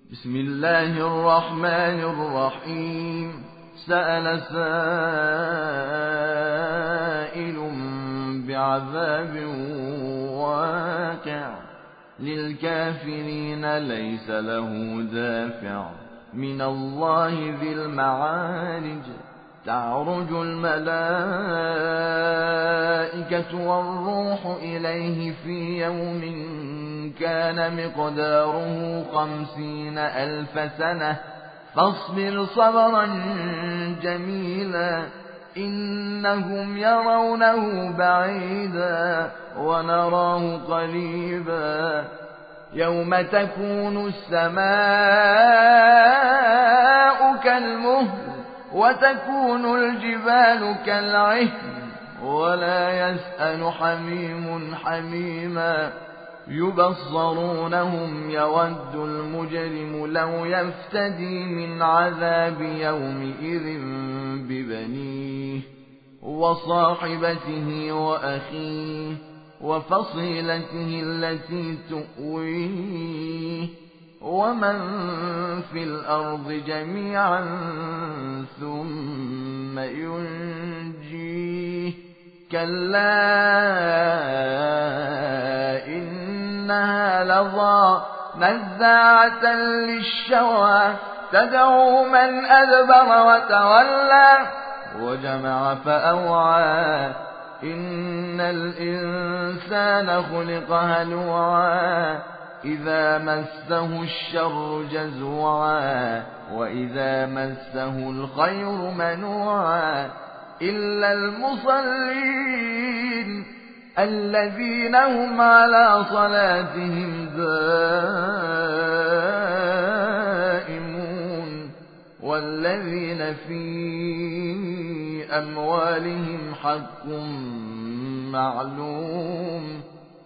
بسم الله الرحمن الرحيم. سأل سائل بعذاب واقع للكافرين ليس له دافع من الله ذي المعارج. تعرج الملائكة والروح إليه في يوم كان مقداره 50,000 سنة فاصبر صبرا جميلا إنهم يرونه بعيدا ونراه قريبا. يوم تكون السماء كالمهل وتكون الجبال كالعهن ولا يسأل حميم حميما. يبصرونهم يود المجرم لو يفتدي من عذاب يومئذ ببنيه وصاحبته وأخيه وفصيلته التي تؤويه ومن في الأرض جميعا ثم ينجيه. كلا إنها لظى نزاعة للشوى تدعو من أدبر وتولى وجمع فأوعى. إن الإنسان خلق هلوعا إذا مسه الشر جزوعا وإذا مسه الخير منوعا إلا المصلين الذين هم على صلاتهم دائمون والذين في أموالهم حق معلوم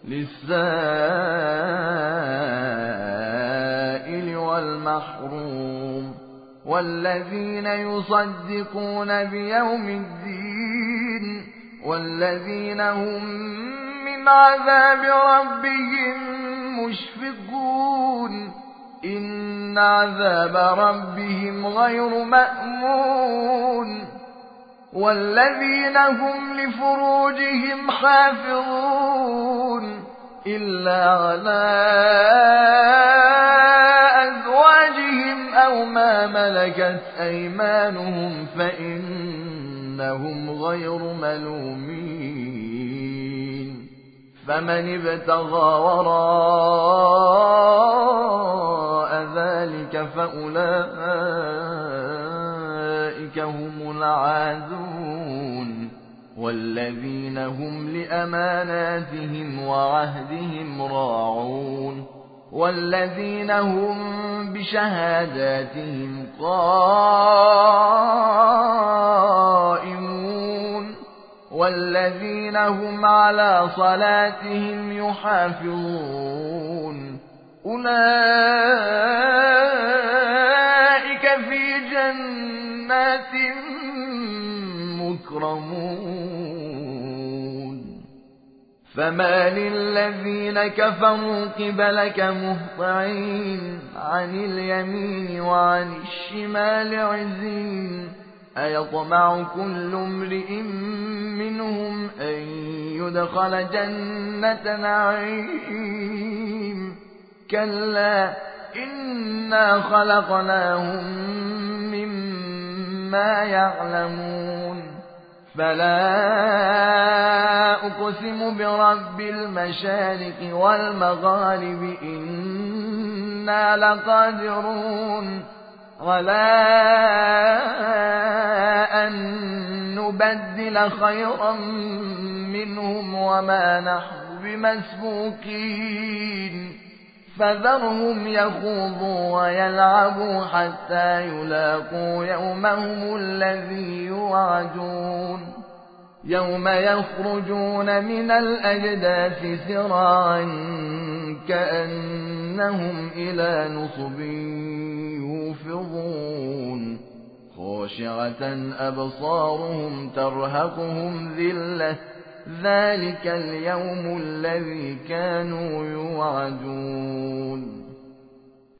للسائل والمحروم والذين يصدقون بيوم الدين والذين هم من عذاب ربهم مشفقون. إن عذاب ربهم غير مأمون والذين هم لفروجهم حافظون إلا على أزواجهم أو ما ملكت أيمانهم فإنهم غير ملومين. فمن ابتغى وراء ذلك فأولئك هم العادون والذين هم لأماناتهم وعهدهم راعون والذين هم بشهاداتهم قائمون والذين هم على صلاتهم يحافظون. أولئك في جنات مكرمون. فما للذين كفروا قبلك مهطعين عن اليمين وعن الشمال عزين. أيطمع كل امرئ منهم أن يدخل جنة نعيم كلا إنا خلقناهم مما يعلمون. فلا أقسم برب المشارق والمغارب إنا لقادرون على أن نبدل خيرا منهم وما نحن بمسبوقين. فذرهم يخوضوا ويلعبوا حتى يلاقوا يومهم الذي يوعدون. يوم يخرجون من الأجداث سراعا كأنهم إلى نصب يوفضون. خاشعة أبصارهم ترهقهم ذلة ذلك اليوم الذي كانوا يوعدون.